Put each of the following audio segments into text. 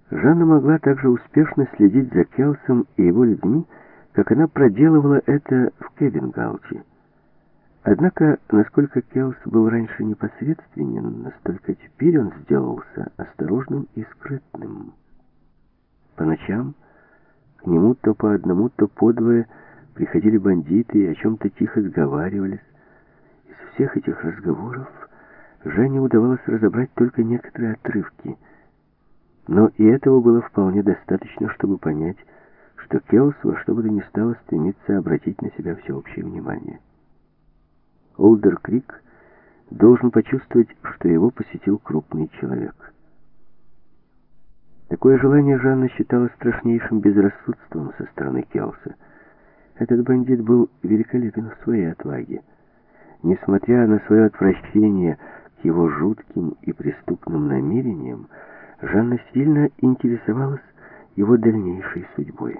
Жанна могла также успешно следить за Келсом и его людьми, как она проделывала это в Кевингауте. Однако, насколько Келс был раньше непосредственен, настолько теперь он сделался осторожным и скрытным. По ночам к нему то по одному, то по двое приходили бандиты и о чем-то тихо сговаривались. Из всех этих разговоров Жанне удавалось разобрать только некоторые отрывки. Но и этого было вполне достаточно, чтобы понять, что Келс во что бы то ни стало стремится обратить на себя всеобщее внимание. Олдер-Крик должен почувствовать, что его посетил крупный человек. Такое желание Жанна считала страшнейшим безрассудством со стороны Келса. Этот бандит был великолепен в своей отваге. Несмотря на свое отвращение к его жутким и преступным намерениям, Жанна сильно интересовалась его дальнейшей судьбой.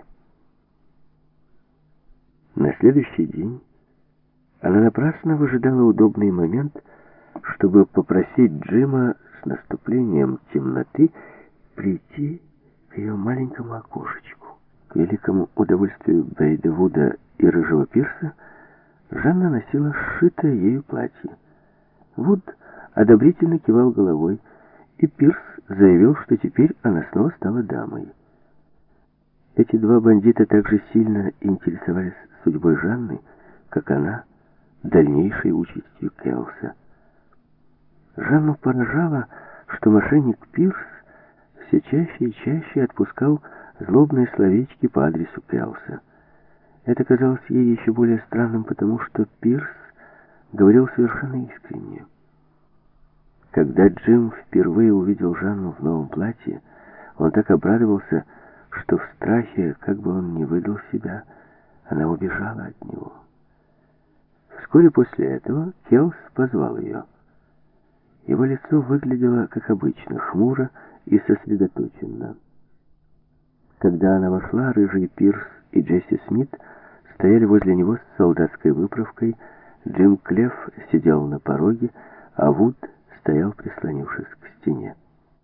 На следующий день она напрасно выжидала удобный момент, чтобы попросить Джима с наступлением темноты прийти к ее маленькому окошечку. К великому удовольствию Бейда Вуда и Рыжего Пирса Жанна носила сшитое ею платье. Вуд одобрительно кивал головой, и Пирс заявил, что теперь она снова стала дамой. Эти два бандита также сильно интересовались судьбой Жанны, как она дальнейшей участью Келса. Жанну поражало, что мошенник Пирс все чаще и чаще отпускал злобные словечки по адресу Келса. Это казалось ей еще более странным, потому что Пирс говорил совершенно искренне. Когда Джим впервые увидел Жанну в новом платье, он так обрадовался, что в страхе, как бы он ни выдал себя, она убежала от него. Вскоре после этого Келс позвал ее. Его лицо выглядело, как обычно, хмуро и сосредоточенно. Когда она вошла, Рыжий Пирс и Джесси Смит стояли возле него с солдатской выправкой, Джим Клефф сидел на пороге, а Вуд стоял, прислонившись к стене.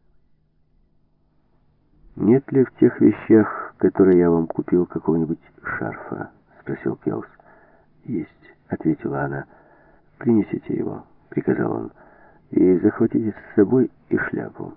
«Нет ли в тех вещах, которые я вам купил, какого-нибудь шарфа?» — спросил Келс. «Есть», — ответила она. «Принесите его», — приказал он, — «и захватите с собой и шляпу».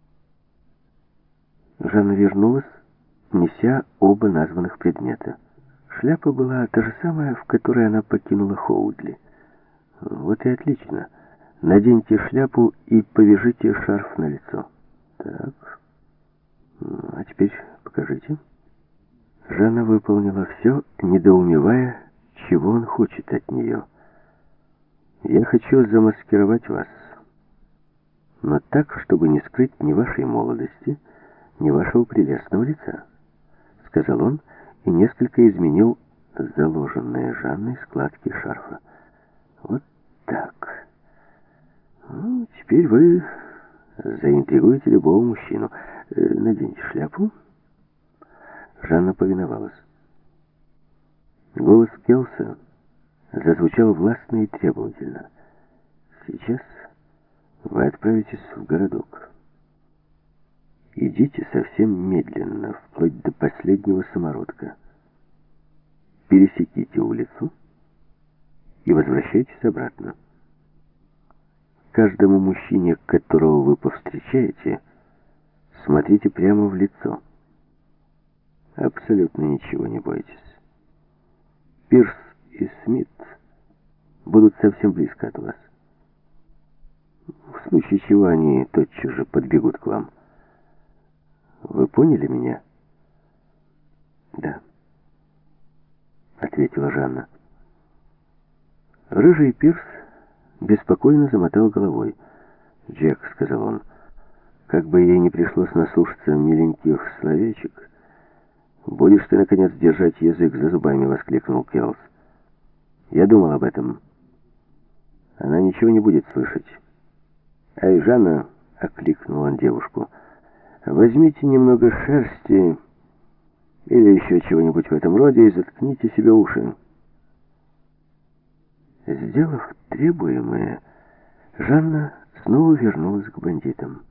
Жанна вернулась, неся оба названных предмета. Шляпа была та же самая, в которой она покинула Хоудли. «Вот и отлично. Наденьте шляпу и повяжите шарф на лицо». «Так, а теперь покажите». Жанна выполнила все, недоумевая, чего он хочет от нее. «Я хочу замаскировать вас, но так, чтобы не скрыть ни вашей молодости, ни вашего прелестного лица», — сказал он и несколько изменил заложенные Жанной складки шарфа. «Вот так. Ну, теперь вы заинтригуете любого мужчину. Наденьте шляпу». Жанна повиновалась. Голос Келса зазвучал властно и требовательно. «Сейчас вы отправитесь в городок. Идите совсем медленно, вплоть до последнего самородка. Пересеките улицу и возвращайтесь обратно. Каждому мужчине, которого вы повстречаете, смотрите прямо в лицо. Абсолютно ничего не бойтесь. Пирс и Смит будут совсем близко от вас. В случае чего они тотчас же подбегут к вам. Вы поняли меня?» «Да», — ответила Жанна. Рыжий Пирс беспокойно замотал головой. «Джек», — сказал он, — «как бы ей не пришлось наслушаться миленьких словечек». «Будешь ты, наконец, держать язык за зубами», — воскликнул Келс. «Я думал об этом. Она ничего не будет слышать». «Эй, Жанна», — окликнул он девушку, — «возьмите немного шерсти или еще чего-нибудь в этом роде и заткните себе уши». Сделав требуемое, Жанна снова вернулась к бандитам.